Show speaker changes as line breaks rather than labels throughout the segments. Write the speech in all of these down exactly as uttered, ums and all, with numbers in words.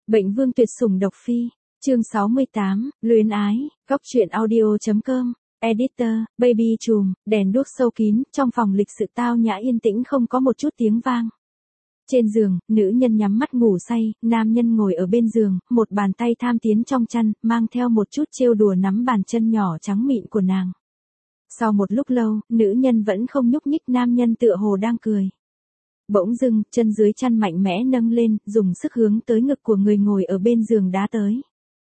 Bệnh vương tuyệt sủng độc phi, chương sáu mươi tám, luyến ái, góc truyện audio.com, editor, baby trùm, đèn đuốc sâu kín, trong phòng lịch sự tao nhã yên tĩnh không có một chút tiếng vang. Trên giường, nữ nhân nhắm mắt ngủ say, nam nhân ngồi ở bên giường, một bàn tay tham tiến trong chăn, mang theo một chút trêu đùa nắm bàn chân nhỏ trắng mịn của nàng. Sau một lúc lâu, nữ nhân vẫn không nhúc nhích, nam nhân tựa hồ đang cười. Bỗng dưng, chân dưới chăn mạnh mẽ nâng lên, dùng sức hướng tới ngực của người ngồi ở bên giường đá tới.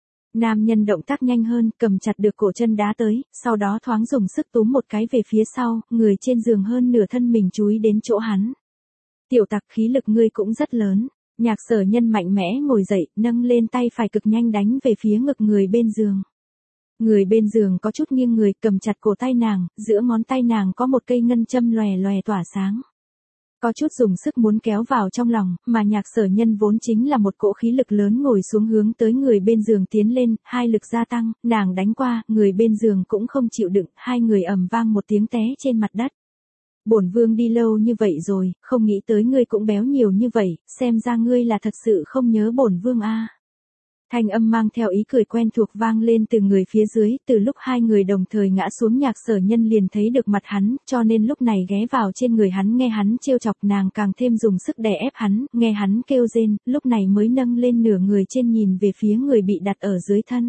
Nam nhân động tác nhanh hơn, cầm chặt được cổ chân đá tới, sau đó thoáng dùng sức túm một cái về phía sau, người trên giường hơn nửa thân mình chúi đến chỗ hắn. Tiểu tặc, khí lực ngươi cũng rất lớn. Nhạc Sở Nhân mạnh mẽ ngồi dậy, nâng lên tay phải cực nhanh đánh về phía ngực người bên giường. Người bên giường có chút nghiêng người, cầm chặt cổ tay nàng, giữa ngón tay nàng có một cây ngân châm lòe lòe tỏa sáng. Có chút dùng sức muốn kéo vào trong lòng, mà Nhạc Sở Nhân vốn chính là một cỗ khí lực lớn, ngồi xuống hướng tới người bên giường tiến lên, hai lực gia tăng, nàng đánh qua, người bên giường cũng không chịu đựng, hai người ầm vang một tiếng té trên mặt đất. Bổn vương đi lâu như vậy rồi, không nghĩ tới ngươi cũng béo nhiều như vậy, xem ra ngươi là thật sự không nhớ bổn vương a. À. Thanh âm mang theo ý cười quen thuộc vang lên từ người phía dưới, từ lúc hai người đồng thời ngã xuống, Nhạc Sở Nhân liền thấy được mặt hắn, cho nên lúc này ghé vào trên người hắn nghe hắn trêu chọc, nàng càng thêm dùng sức đè ép hắn, nghe hắn kêu rên, lúc này mới nâng lên nửa người trên nhìn về phía người bị đặt ở dưới thân.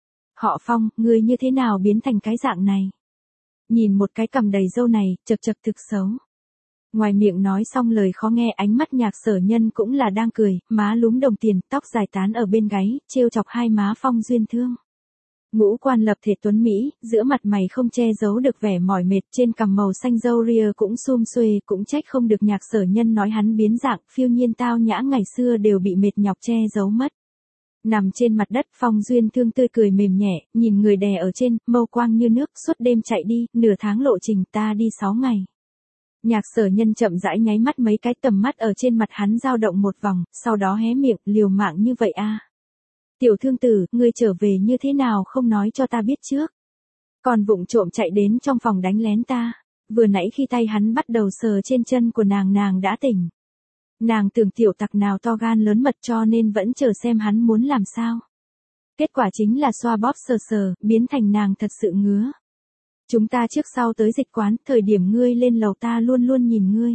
Họ Phong, ngươi như thế nào biến thành cái dạng này? Nhìn một cái cằm đầy râu này, chật chật thực xấu. Ngoài miệng nói xong lời khó nghe, ánh mắt Nhạc Sở Nhân cũng là đang cười, má lúm đồng tiền, tóc dài tán ở bên gáy, trêu chọc hai má Phong Duyên Thương. Ngũ quan lập thể tuấn Mỹ, giữa mặt mày không che giấu được vẻ mỏi mệt, trên cằm màu xanh râu ria cũng sum xuê, cũng trách không được Nhạc Sở Nhân nói hắn biến dạng, phiêu nhiên tao nhã ngày xưa đều bị mệt nhọc che giấu mất. Nằm trên mặt đất, Phong Duyên Thương tươi cười mềm nhẹ, nhìn người đè ở trên, mâu quang như nước, suốt đêm chạy đi, nửa tháng lộ trình, ta đi sáu ngày. Nhạc Sở Nhân chậm rãi nháy mắt mấy cái, tầm mắt ở trên mặt hắn dao động một vòng, sau đó hé miệng, liều mạng như vậy a. À. Tiểu thương tử, ngươi trở về như thế nào không nói cho ta biết trước. Còn vụng trộm chạy đến trong phòng đánh lén ta, vừa nãy khi tay hắn bắt đầu sờ trên chân của nàng nàng đã tỉnh. Nàng tưởng tiểu tặc nào to gan lớn mật cho nên vẫn chờ xem hắn muốn làm sao. Kết quả chính là xoa bóp sờ sờ, biến thành nàng thật sự ngứa. Chúng ta trước sau tới dịch quán, thời điểm ngươi lên lầu ta luôn luôn nhìn ngươi.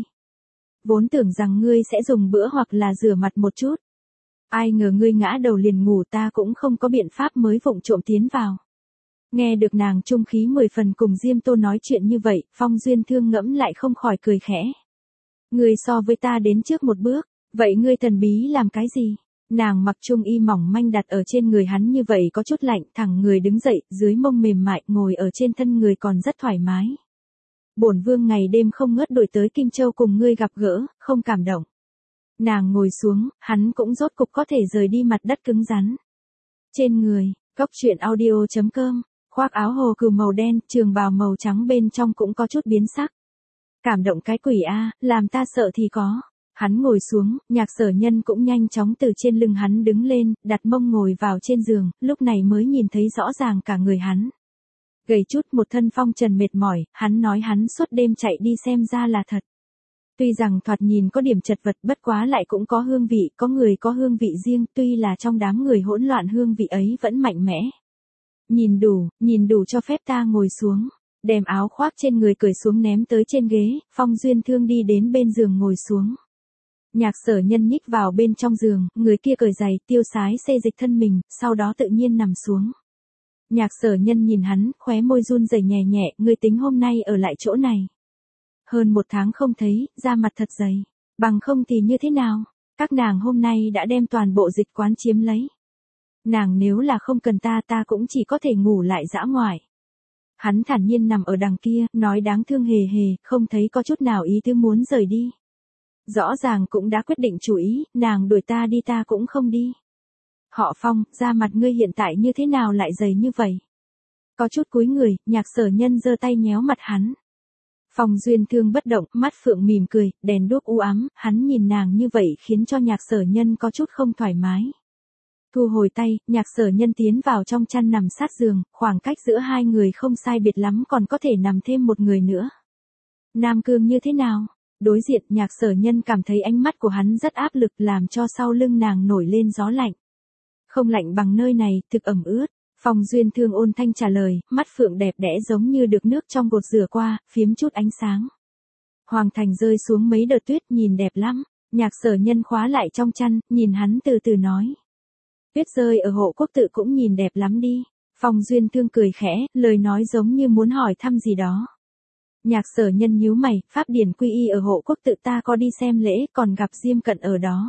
Vốn tưởng rằng ngươi sẽ dùng bữa hoặc là rửa mặt một chút. Ai ngờ ngươi ngã đầu liền ngủ, ta cũng không có biện pháp mới vụng trộm tiến vào. Nghe được nàng trung khí mười phần cùng Diêm Tô nói chuyện như vậy, Phong Duyên Thương ngẫm lại không khỏi cười khẽ. Ngươi so với ta đến trước một bước, vậy ngươi thần bí làm cái gì? Nàng mặc trung y mỏng manh đặt ở trên người hắn như vậy có chút lạnh, thẳng người đứng dậy, dưới mông mềm mại, ngồi ở trên thân người còn rất thoải mái. Bổn vương ngày đêm không ngớt đổi tới Kinh Châu cùng ngươi gặp gỡ, không cảm động. Nàng ngồi xuống, hắn cũng rốt cục có thể rời đi mặt đất cứng rắn. Trên người, góc truyện audio.com, khoác áo hồ cừu màu đen, trường bào màu trắng bên trong cũng có chút biến sắc. Cảm động cái quỷ a, làm ta sợ thì có. Hắn ngồi xuống, Nhạc Sở Nhân cũng nhanh chóng từ trên lưng hắn đứng lên, đặt mông ngồi vào trên giường, lúc này mới nhìn thấy rõ ràng cả người hắn. Gầy chút, một thân phong trần mệt mỏi, hắn nói hắn suốt đêm chạy đi xem ra là thật. Tuy rằng thoạt nhìn có điểm chật vật, bất quá lại cũng có hương vị, có người có hương vị riêng, tuy là trong đám người hỗn loạn hương vị ấy vẫn mạnh mẽ. Nhìn đủ, nhìn đủ cho phép ta ngồi xuống. Đem áo khoác trên người cởi xuống ném tới trên ghế, Phong Duyên Thương đi đến bên giường ngồi xuống. Nhạc Sở Nhân nhích vào bên trong giường, người kia cởi giày, tiêu sái xê dịch thân mình, sau đó tự nhiên nằm xuống. Nhạc Sở Nhân nhìn hắn, khóe môi run rẩy nhẹ nhẹ, ngươi tính hôm nay ở lại chỗ này. Hơn một tháng không thấy, da mặt thật dày. Bằng không thì như thế nào? Các nàng hôm nay đã đem toàn bộ dịch quán chiếm lấy. Nàng nếu là không cần ta ta cũng chỉ có thể ngủ lại dã ngoại. Hắn thản nhiên nằm ở đằng kia, nói đáng thương hề hề, không thấy có chút nào ý tứ muốn rời đi. Rõ ràng cũng đã quyết định chủ ý, nàng đuổi ta đi ta cũng không đi. Họ Phong, da mặt ngươi hiện tại như thế nào lại dày như vậy? Có chút cúi người, Nhạc Sở Nhân giơ tay nhéo mặt hắn. Phong Duyên Thương bất động, mắt phượng mỉm cười, đèn đuốc u ám, hắn nhìn nàng như vậy khiến cho Nhạc Sở Nhân có chút không thoải mái. Thu hồi tay, Nhạc Sở Nhân tiến vào trong chăn nằm sát giường, khoảng cách giữa hai người không sai biệt lắm, còn có thể nằm thêm một người nữa. Nam Cương như thế nào? Đối diện, Nhạc Sở Nhân cảm thấy ánh mắt của hắn rất áp lực, làm cho sau lưng nàng nổi lên gió lạnh. Không lạnh bằng nơi này, thực ẩm ướt. Phong Duyên Thương ôn thanh trả lời, mắt phượng đẹp đẽ giống như được nước trong gột rửa qua, phiếm chút ánh sáng. Hoàng thành rơi xuống mấy đợt tuyết nhìn đẹp lắm. Nhạc Sở Nhân khóa lại trong chăn, nhìn hắn từ từ nói. Tuyết rơi ở Hộ Quốc Tự cũng nhìn đẹp lắm đi. Phong Duyên Thương cười khẽ, lời nói giống như muốn hỏi thăm gì đó. Nhạc Sở Nhân nhíu mày, pháp điển quy y ở Hộ Quốc Tự ta có đi xem lễ, còn gặp Diêm Cận ở đó.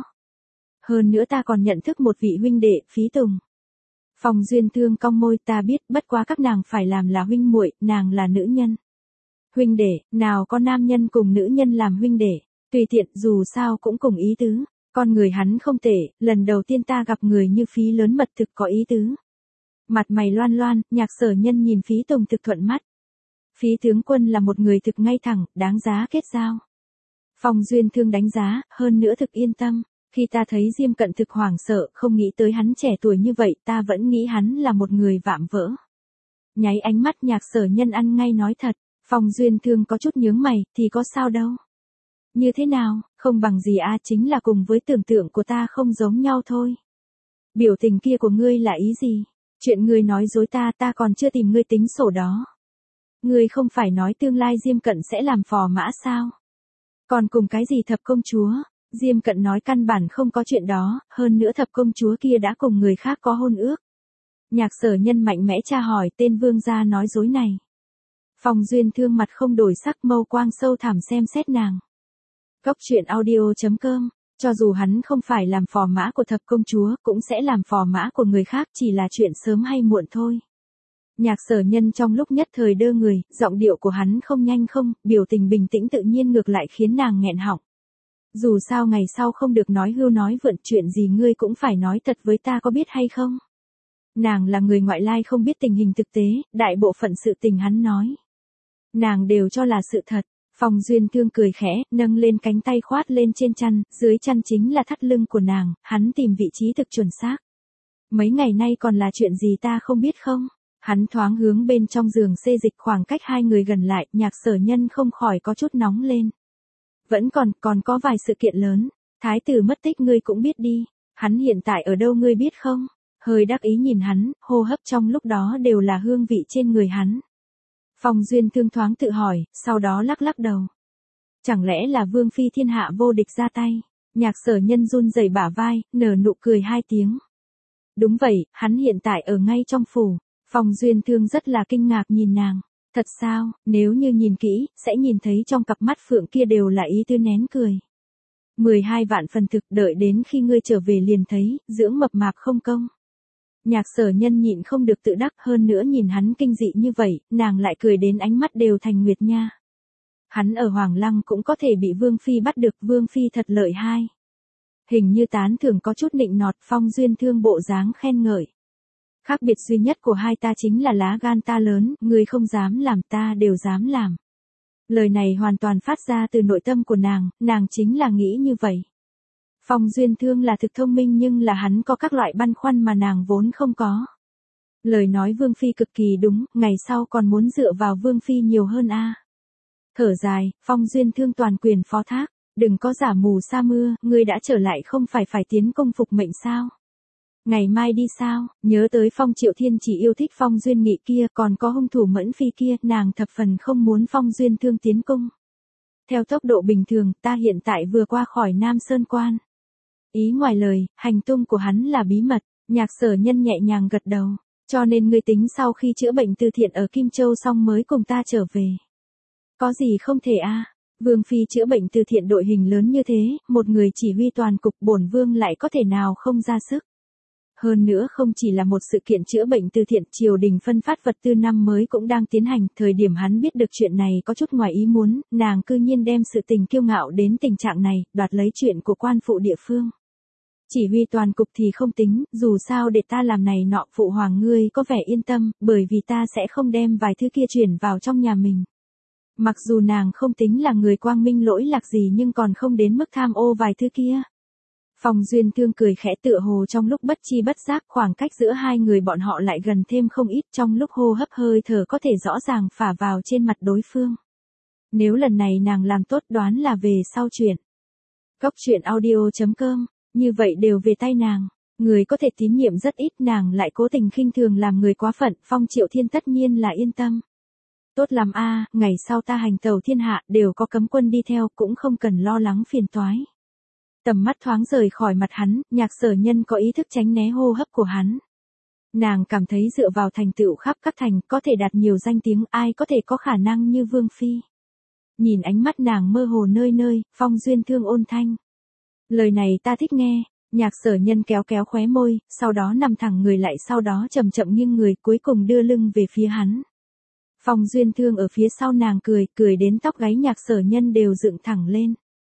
Hơn nữa ta còn nhận thức một vị huynh đệ, Phí Tùng. Phong Duyên Thương cong môi, ta biết, bất quá các nàng phải làm là huynh muội, nàng là nữ nhân. Huynh đệ, nào có nam nhân cùng nữ nhân làm huynh đệ, tùy tiện, dù sao cũng cùng ý tứ. Con người hắn không tệ, lần đầu tiên ta gặp người như Phí lớn mật thực có ý tứ. Mặt mày loan loan, Nhạc Sở Nhân nhìn Phí Tùng thực thuận mắt. Phí tướng quân là một người thực ngay thẳng, đáng giá kết giao. Phong Duyên Thương đánh giá, hơn nữa thực yên tâm. Khi ta thấy Diêm Cận thực hoảng sợ, không nghĩ tới hắn trẻ tuổi như vậy, ta vẫn nghĩ hắn là một người vạm vỡ. Nháy ánh mắt Nhạc Sở Nhân ăn ngay nói thật, Phong Duyên Thương có chút nhướng mày, thì có sao đâu. Như thế nào, không bằng gì a, chính là cùng với tưởng tượng của ta không giống nhau thôi. Biểu tình kia của ngươi là ý gì? Chuyện ngươi nói dối ta, ta còn chưa tìm ngươi tính sổ đó. Ngươi không phải nói tương lai Diêm Cận sẽ làm phò mã sao? Còn cùng cái gì thập công chúa? Diêm Cận nói căn bản không có chuyện đó, hơn nữa thập công chúa kia đã cùng người khác có hôn ước. Nhạc Sở Nhân mạnh mẽ tra hỏi tên vương gia nói dối này. Phong Duyên Thương mặt không đổi sắc, mâu quang sâu thẳm xem xét nàng. Cốc truyện audio chấm com, cho dù hắn không phải làm phò mã của thập công chúa, cũng sẽ làm phò mã của người khác, chỉ là chuyện sớm hay muộn thôi. Nhạc Sở Nhân trong lúc nhất thời đơ người, giọng điệu của hắn không nhanh không, biểu tình bình tĩnh tự nhiên ngược lại khiến nàng nghẹn họng. Dù sao ngày sau không được nói hưu nói vượn, chuyện gì ngươi cũng phải nói thật với ta có biết hay không? Nàng là người ngoại lai không biết tình hình thực tế, đại bộ phận sự tình hắn nói. Nàng đều cho là sự thật. Phong Duyên Thương cười khẽ, nâng lên cánh tay khoát lên trên chăn, dưới chăn chính là thắt lưng của nàng, hắn tìm vị trí thực chuẩn xác. Mấy ngày nay còn là chuyện gì ta không biết không? Hắn thoáng hướng bên trong giường xê dịch, khoảng cách hai người gần lại, Nhạc Sở Nhân không khỏi có chút nóng lên. Vẫn còn, còn có vài sự kiện lớn. Thái tử mất tích ngươi cũng biết đi. Hắn hiện tại ở đâu ngươi biết không? Hơi đắc ý nhìn hắn, hô hấp trong lúc đó đều là hương vị trên người hắn. Phong Duyên Thương thoáng tự hỏi, sau đó lắc lắc đầu. Chẳng lẽ là Vương Phi thiên hạ vô địch ra tay? Nhạc Sở Nhân run rẩy bả vai, nở nụ cười hai tiếng. Đúng vậy, hắn hiện tại ở ngay trong phủ. Phong Duyên Thương rất là kinh ngạc nhìn nàng. Thật sao, nếu như nhìn kỹ, sẽ nhìn thấy trong cặp mắt phượng kia đều là ý tư nén cười. mười hai vạn phần thực, đợi đến khi ngươi trở về liền thấy, dưỡng mập mạp không công. Nhạc Sở Nhân nhịn không được tự đắc, hơn nữa nhìn hắn kinh dị như vậy, nàng lại cười đến ánh mắt đều thành nguyệt nha. Hắn ở Hoàng Lăng cũng có thể bị Vương Phi bắt được, Vương Phi thật lợi hai. Hình như tán thưởng có chút nịnh nọt, Phong Duyên Thương bộ dáng khen ngợi. Khác biệt duy nhất của hai ta chính là lá gan ta lớn, ngươi không dám làm ta đều dám làm. Lời này hoàn toàn phát ra từ nội tâm của nàng, nàng chính là nghĩ như vậy. Phong Duyên Thương là thực thông minh nhưng là hắn có các loại băn khoăn mà nàng vốn không có. Lời nói Vương Phi cực kỳ đúng, ngày sau còn muốn dựa vào Vương Phi nhiều hơn a. Thở dài, Phong Duyên Thương toàn quyền phó thác, đừng có giả mù sa mưa, ngươi đã trở lại không phải phải tiến công phục mệnh sao? Ngày mai đi sao? Nhớ tới Phong Triệu Thiên chỉ yêu thích Phong Duyên Nghị kia, còn có hung thủ Mẫn Phi kia, nàng thập phần không muốn Phong Duyên Thương tiến cung. Theo tốc độ bình thường, ta hiện tại vừa qua khỏi Nam Sơn Quan. Ý ngoài lời, hành tung của hắn là bí mật, Nhạc Sở Nhân nhẹ nhàng gật đầu, cho nên ngươi tính sau khi chữa bệnh từ thiện ở Kim Châu xong mới cùng ta trở về. Có gì không thể a? Vương Phi chữa bệnh từ thiện đội hình lớn như thế, một người chỉ huy toàn cục, bổn vương lại có thể nào không ra sức. Hơn nữa không chỉ là một sự kiện chữa bệnh từ thiện, triều đình phân phát vật tư năm mới cũng đang tiến hành, thời điểm hắn biết được chuyện này có chút ngoài ý muốn, nàng cư nhiên đem sự tình kiêu ngạo đến tình trạng này, đoạt lấy chuyện của quan phụ địa phương. Chỉ huy toàn cục thì không tính, dù sao để ta làm này nọ, phụ hoàng ngươi có vẻ yên tâm, bởi vì ta sẽ không đem vài thứ kia chuyển vào trong nhà mình. Mặc dù nàng không tính là người quang minh lỗi lạc gì nhưng còn không đến mức tham ô vài thứ kia. Phong Duyên Thương cười khẽ, tựa hồ trong lúc bất chi bất giác, khoảng cách giữa hai người bọn họ lại gần thêm không ít, trong lúc hô hấp hơi thở có thể rõ ràng phả vào trên mặt đối phương. Nếu lần này nàng làm tốt, đoán là về sau chuyện. Cốc truyện audio chấm com, như vậy đều về tay nàng. Người có thể tín nhiệm rất ít, nàng lại cố tình khinh thường làm người quá phận, Phong Triệu Thiên tất nhiên là yên tâm. Tốt lắm a, ngày sau ta hành tẩu thiên hạ đều có cấm quân đi theo, cũng không cần lo lắng phiền toái. Tầm mắt thoáng rời khỏi mặt hắn, Nhạc Sở Nhân có ý thức tránh né hô hấp của hắn. Nàng cảm thấy dựa vào thành tựu khắp các thành có thể đạt nhiều danh tiếng, ai có thể có khả năng như Vương Phi. Nhìn ánh mắt nàng mơ hồ nơi nơi, Phong Duyên Thương ôn thanh. Lời này ta thích nghe. Nhạc Sở Nhân kéo kéo khóe môi, sau đó nằm thẳng người lại, sau đó chậm chậm nghiêng người, cuối cùng đưa lưng về phía hắn. Phong Duyên Thương ở phía sau nàng cười, cười đến tóc gáy Nhạc Sở Nhân đều dựng thẳng lên.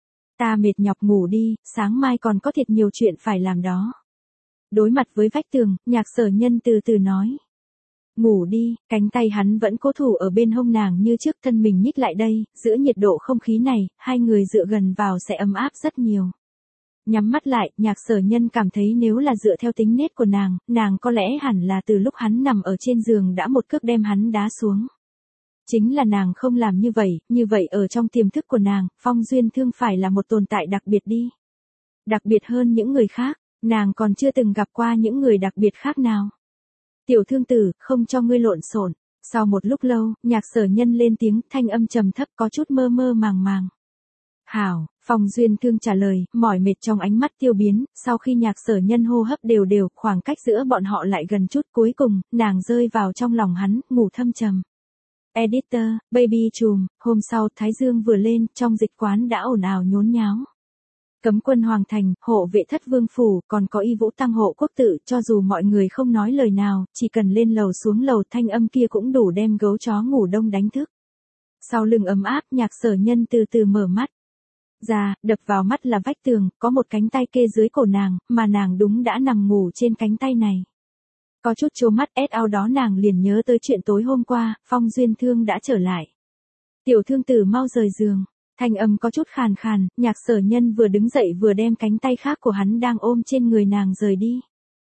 Ta mệt nhọc ngủ đi, sáng mai còn có thiệt nhiều chuyện phải làm đó. Đối mặt với vách tường, Nhạc Sở Nhân từ từ nói. Ngủ đi, cánh tay hắn vẫn cố thủ ở bên hông nàng như trước, thân mình nhích lại đây, giữa nhiệt độ không khí này, hai người dựa gần vào sẽ ấm áp rất nhiều. Nhắm mắt lại, Nhạc Sở Nhân cảm thấy nếu là dựa theo tính nết của nàng, nàng có lẽ hẳn là từ lúc hắn nằm ở trên giường đã một cước đem hắn đá xuống. Chính là nàng không làm như vậy, như vậy ở trong tiềm thức của nàng, Phong Duyên Thương phải là một tồn tại đặc biệt đi. Đặc biệt hơn những người khác, nàng còn chưa từng gặp qua những người đặc biệt khác nào. Tiểu thương tử, không cho ngươi lộn xộn. Sau một lúc lâu, Nhạc Sở Nhân lên tiếng, thanh âm trầm thấp có chút mơ mơ màng màng. Hảo, Phong Duyên Thương trả lời, mỏi mệt trong ánh mắt tiêu biến, sau khi Nhạc Sở Nhân hô hấp đều đều, khoảng cách giữa bọn họ lại gần chút, cuối cùng, nàng rơi vào trong lòng hắn, ngủ thâm trầm. Editor, Baby Trùm, hôm sau, Thái Dương vừa lên, trong dịch quán đã ồn ào nhốn nháo. Cấm quân Hoàng Thành, hộ vệ thất vương phủ, còn có y vũ tăng hộ quốc tự, cho dù mọi người không nói lời nào, chỉ cần lên lầu xuống lầu thanh âm kia cũng đủ đem gấu chó ngủ đông đánh thức. Sau lưng ấm áp, Nhạc Sở Nhân từ từ mở mắt. Ra, đập vào mắt là vách tường, có một cánh tay kê dưới cổ nàng, mà nàng đúng đã nằm ngủ trên cánh tay này. Có chút trố mắt, ét ao đó nàng liền nhớ tới chuyện tối hôm qua, Phong Duyên Thương đã trở lại. Tiểu thương tử mau rời giường. Thanh âm có chút khàn khàn, Nhạc Sở Nhân vừa đứng dậy vừa đem cánh tay khác của hắn đang ôm trên người nàng rời đi.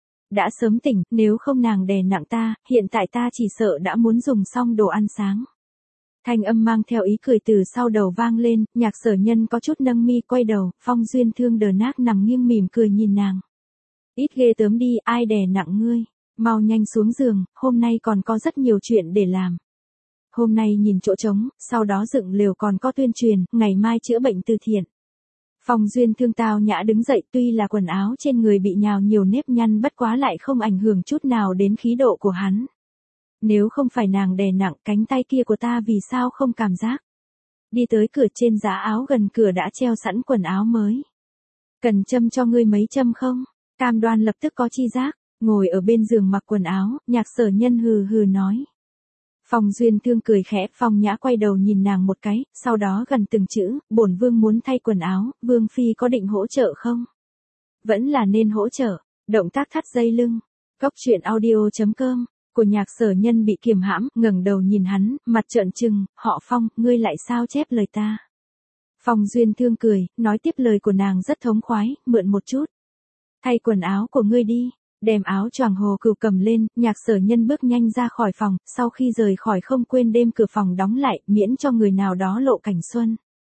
Đã sớm tỉnh, nếu không nàng đè nặng ta, hiện tại ta chỉ sợ đã muốn dùng xong đồ ăn sáng. Thanh âm mang theo ý cười từ sau đầu vang lên, Nhạc Sở Nhân có chút nâng mi quay đầu, Phong Duyên Thương đờ nác nằm nghiêng mỉm cười nhìn nàng. Ít ghê tớm đi, ai đè nặng ngươi, mau nhanh xuống giường, hôm nay còn có rất nhiều chuyện để làm. Hôm nay nhìn chỗ trống, sau đó dựng lều còn có tuyên truyền, ngày mai chữa bệnh từ thiện. Phong Duyên Thương tao nhã đứng dậy, tuy là quần áo trên người bị nhào nhiều nếp nhăn bất quá lại không ảnh hưởng chút nào đến khí độ của hắn. Nếu không phải nàng đè nặng, cánh tay kia của ta vì sao không cảm giác. Đi tới cửa, trên giá áo gần cửa đã treo sẵn quần áo mới. Cần châm cho ngươi mấy châm không? Cam Đoan lập tức có chi giác, ngồi ở bên giường mặc quần áo, Nhạc Sở Nhân hừ hừ nói. Phong Duyên Thương cười khẽ, Phong Nhã quay đầu nhìn nàng một cái, sau đó gần từng chữ, bổn vương muốn thay quần áo, Vương Phi có định hỗ trợ không? Vẫn là nên hỗ trợ, động tác thắt dây lưng. Cốc truyện audio chấm com, của Nhạc Sở Nhân bị kiềm hãm, ngẩng đầu nhìn hắn, mặt trợn trừng, họ Phong, ngươi lại sao chép lời ta? Phong Duyên Thương cười, nói tiếp lời của nàng rất thống khoái, mượn một chút. Thay quần áo của ngươi đi. Đem áo choàng hồ cừu cầm lên, Nhạc Sở Nhân bước nhanh ra khỏi phòng, sau khi rời khỏi không quên đêm cửa phòng đóng lại, miễn cho người nào đó lộ cảnh xuân.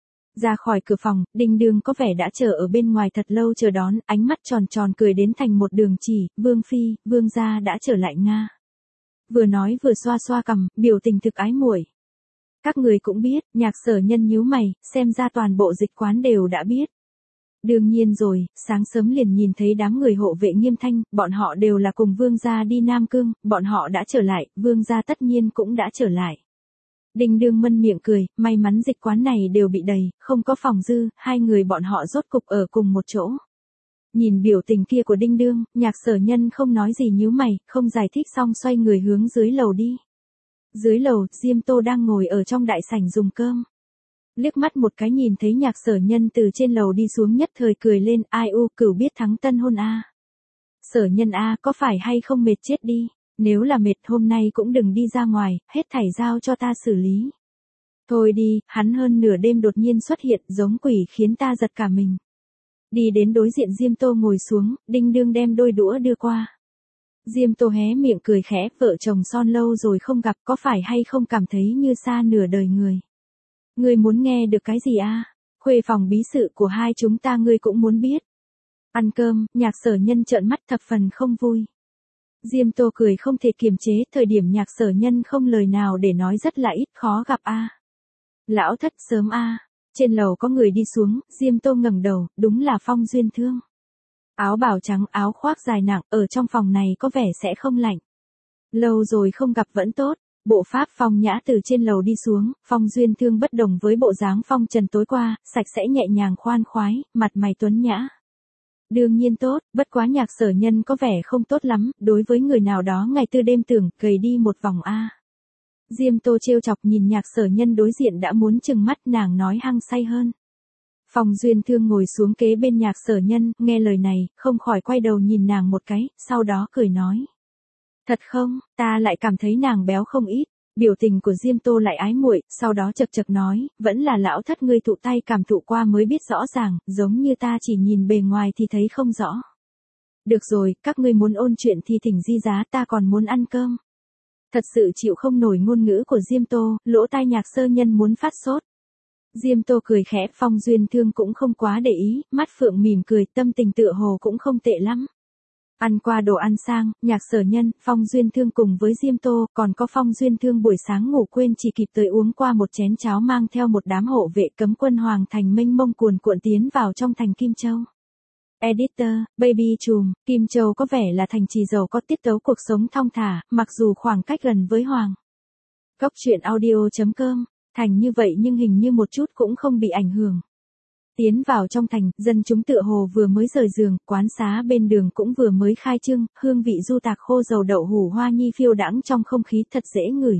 Ra khỏi cửa phòng, Đinh Đương có vẻ đã chờ ở bên ngoài thật lâu chờ đón, ánh mắt tròn tròn cười đến thành một đường chỉ, Vương Phi, Vương gia đã trở lại Nga. Vừa nói vừa xoa xoa cằm, biểu tình thực ái muội. Các người cũng biết, Nhạc Sở Nhân nhíu mày, xem ra toàn bộ dịch quán đều đã biết. Đương nhiên rồi, sáng sớm liền nhìn thấy đám người hộ vệ Nghiêm Thanh, bọn họ đều là cùng vương gia đi Nam Cương, bọn họ đã trở lại, vương gia tất nhiên cũng đã trở lại. Đinh Đương mân miệng cười, may mắn dịch quán này đều bị đầy, không có phòng dư, hai người bọn họ rốt cục ở cùng một chỗ. Nhìn biểu tình kia của Đinh Đương, Nhạc Sở Nhân không nói gì nhíu mày, không giải thích xong xoay người hướng dưới lầu đi. Dưới lầu, Diêm Tô đang ngồi ở trong đại sảnh dùng cơm. Liếc mắt một cái nhìn thấy Nhạc Sở Nhân từ trên lầu đi xuống nhất thời cười lên, ai u, cửu biết thắng tân hôn a. Sở Nhân a, có phải hay không mệt chết đi, nếu là mệt hôm nay cũng đừng đi ra ngoài, hết thảy giao cho ta xử lý. Thôi đi, hắn hơn nửa đêm đột nhiên xuất hiện giống quỷ khiến ta giật cả mình. Đi đến đối diện Diêm Tô ngồi xuống, Đinh Đương đem đôi đũa đưa qua. Diêm Tô hé miệng cười khẽ, vợ chồng son lâu rồi không gặp, có phải hay không cảm thấy như xa nửa đời người. Ngươi muốn nghe được cái gì a? À? Khuê phòng bí sự của hai chúng ta ngươi cũng muốn biết. Ăn cơm, Nhạc Sở Nhân trợn mắt thập phần không vui. Diêm Tô cười không thể kiềm chế, thời điểm Nhạc Sở Nhân không lời nào để nói rất là ít, khó gặp a. Lão thất sớm a. Trên lầu có người đi xuống, Diêm Tô ngẩng đầu, đúng là Phong Duyên Thương. Áo bào trắng, áo khoác dài nặng, ở trong phòng này có vẻ sẽ không lạnh. Lâu rồi không gặp vẫn tốt. Bộ pháp phong nhã từ trên lầu đi xuống, Phong Duyên Thương bất đồng với bộ dáng phong trần tối qua, sạch sẽ nhẹ nhàng khoan khoái, mặt mày tuấn nhã. Đương nhiên tốt, bất quá Nhạc Sở Nhân có vẻ không tốt lắm, đối với người nào đó ngày tư đêm tưởng, gầy đi một vòng a. Diêm Tô trêu chọc nhìn Nhạc Sở Nhân đối diện đã muốn trừng mắt, nàng nói hăng say hơn. Phong Duyên Thương ngồi xuống kế bên Nhạc Sở Nhân, nghe lời này, không khỏi quay đầu nhìn nàng một cái, sau đó cười nói. Thật không, ta lại cảm thấy nàng béo không ít. Biểu tình của Diêm Tô lại ái muội, sau đó chật chật nói, vẫn là lão thất ngươi thụ tay cảm thụ qua mới biết rõ ràng, giống như ta chỉ nhìn bề ngoài thì thấy không rõ. Được rồi, các ngươi muốn ôn chuyện thì thỉnh di giá, ta còn muốn ăn cơm. Thật sự chịu không nổi ngôn ngữ của Diêm Tô, lỗ tai Nhạc Sở Nhân muốn phát sốt. Diêm Tô cười khẽ, Phong Duyên Thương cũng không quá để ý, mắt phượng mỉm cười, tâm tình tựa hồ cũng không tệ lắm. Ăn qua đồ ăn sang, Nhạc Sở Nhân, Phong Duyên Thương cùng với Diêm Tô, còn có Phong Duyên Thương buổi sáng ngủ quên chỉ kịp tới uống qua một chén cháo mang theo một đám hộ vệ cấm quân Hoàng Thành mênh mông cuồn cuộn tiến vào trong thành Kim Châu. Editor, Baby Trùm, Kim Châu có vẻ là thành trì giàu có tiết tấu cuộc sống thong thả, mặc dù khoảng cách gần với Hoàng. Góc truyện audio chấm com, thành như vậy nhưng hình như một chút cũng không bị ảnh hưởng. Tiến vào trong thành, dân chúng tựa hồ vừa mới rời giường, quán xá bên đường cũng vừa mới khai trương, hương vị du tạc khô dầu đậu hủ hoa nhi phiêu đãng trong không khí thật dễ ngửi.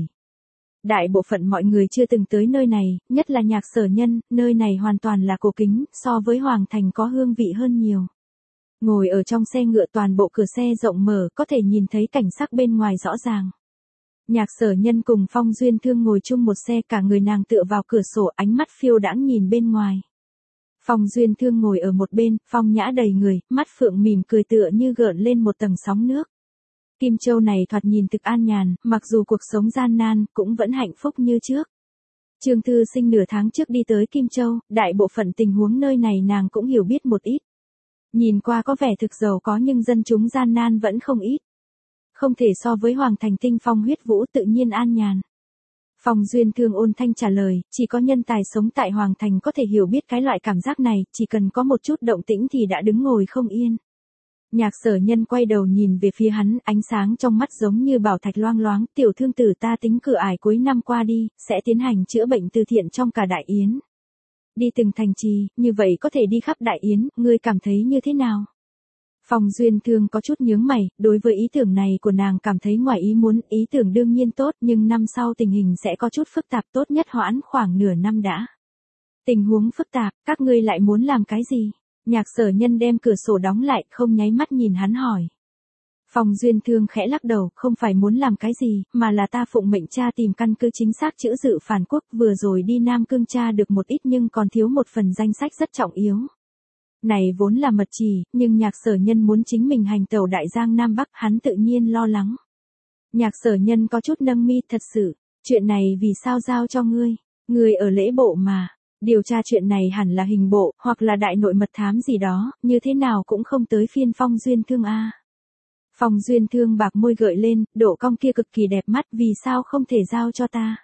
Đại bộ phận mọi người chưa từng tới nơi này, nhất là Nhạc Sở Nhân, nơi này hoàn toàn là cổ kính, so với Hoàng Thành có hương vị hơn nhiều. Ngồi ở trong xe ngựa toàn bộ cửa xe rộng mở, có thể nhìn thấy cảnh sắc bên ngoài rõ ràng. Nhạc Sở Nhân cùng Phong Duyên Thương ngồi chung một xe, cả người nàng tựa vào cửa sổ, ánh mắt phiêu đãng nhìn bên ngoài. Phong Duyên Thương ngồi ở một bên, phong nhã đầy người, mắt phượng mỉm cười tựa như gợn lên một tầng sóng nước. Kim Châu này thoạt nhìn thực an nhàn, mặc dù cuộc sống gian nan, cũng vẫn hạnh phúc như trước. Trương Thư Sinh nửa tháng trước đi tới Kim Châu, đại bộ phận tình huống nơi này nàng cũng hiểu biết một ít. Nhìn qua có vẻ thực giàu có nhưng dân chúng gian nan vẫn không ít. Không thể so với Hoàng Thành tinh phong huyết vũ tự nhiên an nhàn. Phong Duyên Thương ôn thanh trả lời, chỉ có nhân tài sống tại Hoàng Thành có thể hiểu biết cái loại cảm giác này, chỉ cần có một chút động tĩnh thì đã đứng ngồi không yên. Nhạc Sở Nhân quay đầu nhìn về phía hắn, ánh sáng trong mắt giống như bảo thạch loang loáng, tiểu thương tử ta tính cửa ải cuối năm qua đi, sẽ tiến hành chữa bệnh từ thiện trong cả Đại Yến. Đi từng thành trì, như vậy có thể đi khắp Đại Yến, ngươi cảm thấy như thế nào? Phong Duyên Thương có chút nhướng mày, đối với ý tưởng này của nàng cảm thấy ngoài ý muốn, ý tưởng đương nhiên tốt, nhưng năm sau tình hình sẽ có chút phức tạp, tốt nhất hoãn khoảng nửa năm đã. Tình huống phức tạp, các ngươi lại muốn làm cái gì? Nhạc Sở Nhân đem cửa sổ đóng lại, không nháy mắt nhìn hắn hỏi. Phong Duyên Thương khẽ lắc đầu, không phải muốn làm cái gì, mà là ta phụng mệnh cha tìm căn cứ chính xác chữa dự phản quốc, vừa rồi đi Nam Cương tra được một ít nhưng còn thiếu một phần danh sách rất trọng yếu. Này vốn là mật chỉ, nhưng Nhạc Sở Nhân muốn chính mình hành tẩu Đại Giang Nam Bắc, hắn tự nhiên lo lắng. Nhạc Sở Nhân có chút nâng mi, thật sự, chuyện này vì sao giao cho ngươi? Ngươi ở lễ bộ mà, điều tra chuyện này hẳn là hình bộ, hoặc là đại nội mật thám gì đó, như thế nào cũng không tới phiên Phong Duyên Thương a. Phong Duyên Thương bạc môi gợi lên, độ cong kia cực kỳ đẹp mắt, vì sao không thể giao cho ta?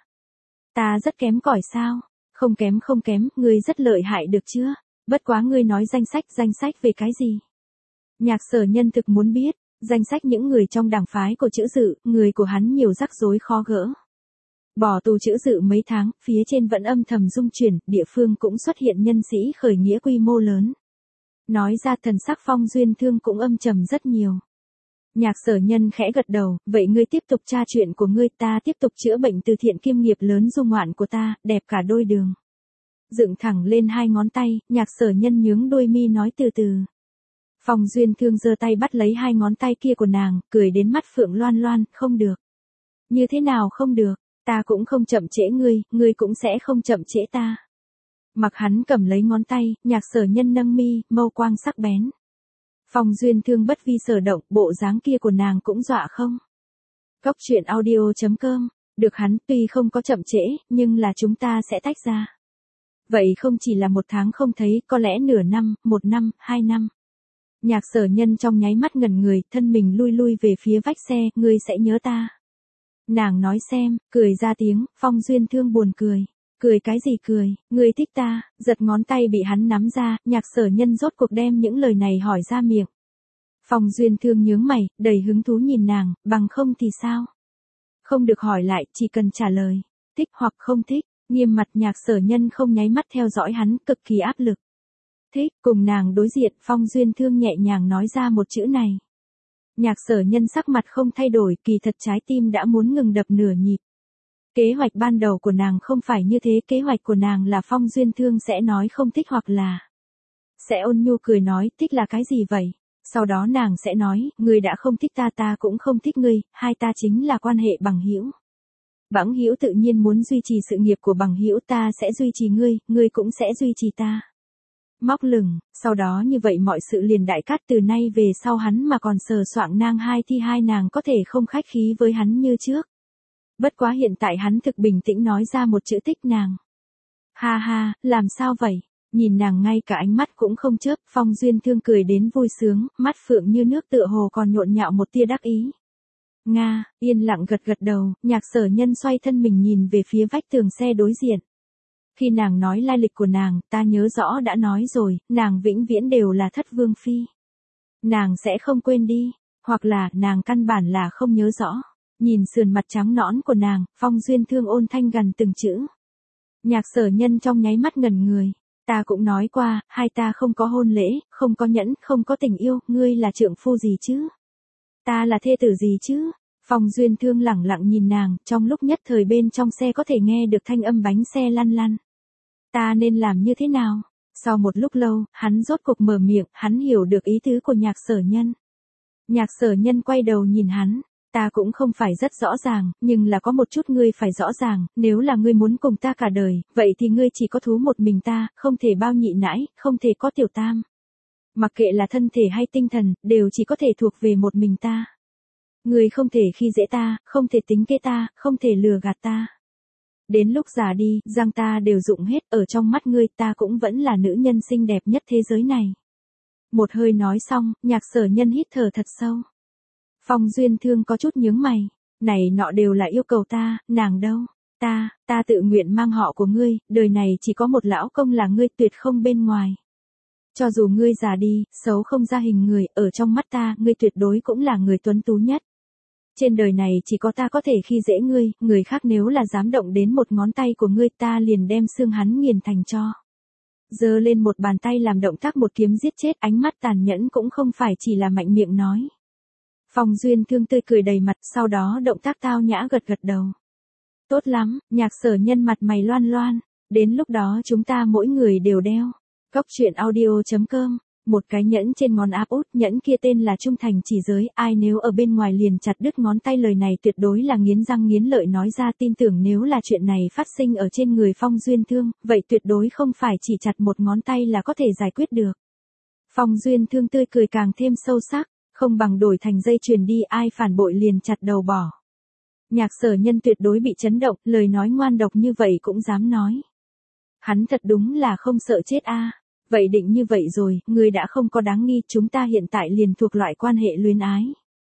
Ta rất kém cỏi sao? Không kém không kém, ngươi rất lợi hại được chưa? Bất quá ngươi nói danh sách, danh sách về cái gì? Nhạc Sở Nhân thực muốn biết, danh sách những người trong đảng phái của chữ dự, người của hắn nhiều rắc rối khó gỡ. Bỏ tù chữ dự mấy tháng, phía trên vẫn âm thầm dung chuyển, địa phương cũng xuất hiện nhân sĩ khởi nghĩa quy mô lớn. Nói ra thần sắc Phong Duyên Thương cũng âm trầm rất nhiều. Nhạc Sở Nhân khẽ gật đầu, vậy ngươi tiếp tục tra chuyện của ngươi, ta tiếp tục chữa bệnh từ thiện kiêm nghiệp lớn dung ngoạn của ta, đẹp cả đôi đường. Dựng thẳng lên hai ngón tay, Nhạc Sở Nhân nhướng đôi mi nói từ từ. Phong Duyên Thương giơ tay bắt lấy hai ngón tay kia của nàng, cười đến mắt phượng loan loan, không được. Như thế nào không được, ta cũng không chậm trễ ngươi, ngươi cũng sẽ không chậm trễ ta. Mặc hắn cầm lấy ngón tay, Nhạc Sở Nhân nâng mi, mâu quang sắc bén. Phong Duyên Thương bất vi sở động, bộ dáng kia của nàng cũng dọa không. Góc truyện audio chấm com, được hắn tuy không có chậm trễ, nhưng là chúng ta sẽ tách ra. Vậy không chỉ là một tháng không thấy, có lẽ nửa năm, một năm, hai năm. Nhạc Sở Nhân trong nháy mắt ngẩn người, thân mình lui lui về phía vách xe, ngươi sẽ nhớ ta. Nàng nói xem, cười ra tiếng, Phong Duyên Thương buồn cười. Cười cái gì cười, ngươi thích ta, giật ngón tay bị hắn nắm ra, Nhạc Sở Nhân rốt cuộc đem những lời này hỏi ra miệng. Phong Duyên Thương nhướng mày, đầy hứng thú nhìn nàng, bằng không thì sao? Không được hỏi lại, chỉ cần trả lời, thích hoặc không thích, nghiêm mặt Nhạc Sở Nhân không nháy mắt theo dõi hắn, cực kỳ áp lực. Thích, cùng nàng đối diện, Phong Duyên Thương nhẹ nhàng nói ra một chữ này. Nhạc Sở Nhân sắc mặt không thay đổi, kỳ thật trái tim đã muốn ngừng đập nửa nhịp. Kế hoạch ban đầu của nàng không phải như thế, kế hoạch của nàng là Phong Duyên Thương sẽ nói không thích hoặc là sẽ ôn nhu cười nói thích là cái gì vậy? Sau đó nàng sẽ nói, ngươi đã không thích ta ta cũng không thích ngươi, hai ta chính là quan hệ bằng hữu. Bằng hữu tự nhiên muốn duy trì sự nghiệp của bằng hữu, ta sẽ duy trì ngươi, ngươi cũng sẽ duy trì ta. Móc lửng, sau đó như vậy mọi sự liền đại cát, từ nay về sau hắn mà còn sờ soạng nàng hai thì hai nàng có thể không khách khí với hắn như trước. Bất quá hiện tại hắn thực bình tĩnh nói ra một chữ thích nàng. Ha ha, làm sao vậy? Nhìn nàng ngay cả ánh mắt cũng không chớp, Phong Duyên Thương cười đến vui sướng, mắt phượng như nước tựa hồ còn nhộn nhạo một tia đắc ý. Nga, yên lặng gật gật đầu, Nhạc Sở Nhân xoay thân mình nhìn về phía vách tường xe đối diện. Khi nàng nói lai lịch của nàng, ta nhớ rõ đã nói rồi, nàng vĩnh viễn đều là thất vương phi. Nàng sẽ không quên đi, hoặc là nàng căn bản là không nhớ rõ. Nhìn sườn mặt trắng nõn của nàng, Phong Duyên Thương ôn thanh gần từng chữ. Nhạc Sở Nhân trong nháy mắt ngẩn người. Ta cũng nói qua, hai ta không có hôn lễ, không có nhẫn, không có tình yêu, ngươi là trượng phu gì chứ? Ta là thê tử gì chứ? Phong Duyên Thương lẳng lặng nhìn nàng, trong lúc nhất thời bên trong xe có thể nghe được thanh âm bánh xe lăn lăn. Ta nên làm như thế nào? Sau một lúc lâu, hắn rốt cuộc mở miệng, hắn hiểu được ý tứ của Nhạc Sở Nhân. Nhạc Sở Nhân quay đầu nhìn hắn. Ta cũng không phải rất rõ ràng, nhưng là có một chút ngươi phải rõ ràng, nếu là ngươi muốn cùng ta cả đời, vậy thì ngươi chỉ có thú một mình ta, không thể bao nhị nãi, không thể có tiểu tam. Mặc kệ là thân thể hay tinh thần, đều chỉ có thể thuộc về một mình ta. Ngươi không thể khi dễ ta, không thể tính kế ta, không thể lừa gạt ta. Đến lúc già đi, răng ta đều rụng hết, ở trong mắt ngươi ta cũng vẫn là nữ nhân xinh đẹp nhất thế giới này. Một hơi nói xong, Nhạc Sở Nhân hít thở thật sâu. Phong Duyên Thương có chút nhướng mày, này nọ đều là yêu cầu ta, nàng đâu, ta, ta tự nguyện mang họ của ngươi, đời này chỉ có một lão công là ngươi, tuyệt không bên ngoài. Cho dù ngươi già đi, xấu không ra hình người, ở trong mắt ta, ngươi tuyệt đối cũng là người tuấn tú nhất. Trên đời này chỉ có ta có thể khi dễ ngươi, người khác nếu là dám động đến một ngón tay của ngươi ta liền đem xương hắn nghiền thành cho. Giơ lên một bàn tay làm động tác một kiếm giết chết, ánh mắt tàn nhẫn cũng không phải chỉ là mạnh miệng nói. Phong Duyên Thương tươi cười đầy mặt, sau đó động tác tao nhã gật gật đầu. Tốt lắm, Nhạc Sở Nhân mặt mày loan loan, đến lúc đó chúng ta mỗi người đều đeo. Cốc truyện audio chấm com, một cái nhẫn trên ngón áp út, nhẫn kia tên là trung thành chỉ giới, ai nếu ở bên ngoài liền chặt đứt ngón tay, lời này tuyệt đối là nghiến răng nghiến lợi nói ra, tin tưởng nếu là chuyện này phát sinh ở trên người Phong Duyên Thương, vậy tuyệt đối không phải chỉ chặt một ngón tay là có thể giải quyết được. Phong Duyên Thương tươi cười càng thêm sâu sắc. Không bằng đổi thành dây chuyền đi, ai phản bội liền chặt đầu bỏ. Nhạc Sở Nhân tuyệt đối bị chấn động, lời nói ngoan độc như vậy cũng dám nói. Hắn thật đúng là không sợ chết a. À. Vậy định như vậy rồi, ngươi đã không có đáng nghi, chúng ta hiện tại liền thuộc loại quan hệ luyến ái.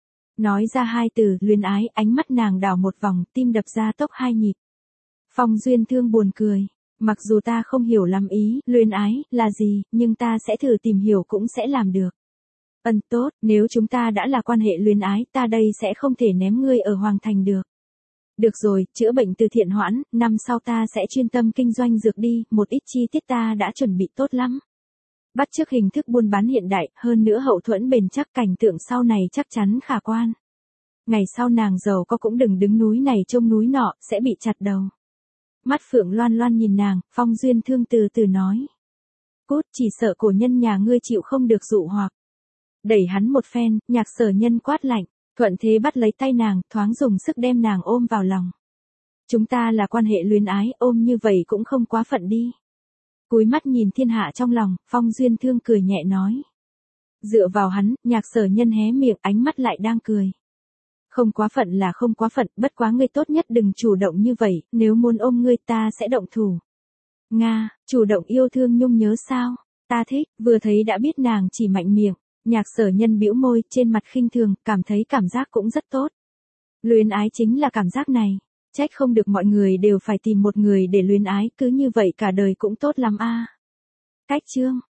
Nói ra hai từ, luyến ái, ánh mắt nàng đảo một vòng, tim đập ra tốc hai nhịp. Phong Duyên Thương buồn cười. Mặc dù ta không hiểu lắm ý, luyến ái, là gì, nhưng ta sẽ thử tìm hiểu cũng sẽ làm được. Ân tốt, nếu chúng ta đã là quan hệ luyến ái, ta đây sẽ không thể ném ngươi ở Hoàng Thành được. Được rồi, chữa bệnh từ thiện hoãn, năm sau ta sẽ chuyên tâm kinh doanh dược đi, một ít chi tiết ta đã chuẩn bị tốt lắm. Bắt chước hình thức buôn bán hiện đại, hơn nữa hậu thuẫn bền chắc, cảnh tượng sau này chắc chắn khả quan. Ngày sau nàng giàu có cũng đừng đứng núi này trông núi nọ, sẽ bị chặt đầu. Mắt phượng loan loan nhìn nàng, Phong Duyên Thương từ từ nói. Cút, chỉ sợ cổ nhân nhà ngươi chịu không được dụ hoặc. Đẩy hắn một phen, Nhạc Sở Nhân quát lạnh, thuận thế bắt lấy tay nàng, thoáng dùng sức đem nàng ôm vào lòng. Chúng ta là quan hệ luyến ái, ôm như vậy cũng không quá phận đi. Cúi mắt nhìn thiên hạ trong lòng, Phong Duyên Thương cười nhẹ nói. Dựa vào hắn, Nhạc Sở Nhân hé miệng, ánh mắt lại đang cười. Không quá phận là không quá phận, bất quá ngươi tốt nhất đừng chủ động như vậy, nếu muốn ôm ngươi ta sẽ động thủ. Nga, chủ động yêu thương nhung nhớ sao? Ta thích, vừa thấy đã biết nàng chỉ mạnh miệng. Nhạc Sở Nhân bĩu môi, trên mặt khinh thường, cảm thấy cảm giác cũng rất tốt. Luyến ái chính là cảm giác này. Trách không được mọi người đều phải tìm một người để luyến ái, cứ như vậy cả đời cũng tốt lắm a. Cách chương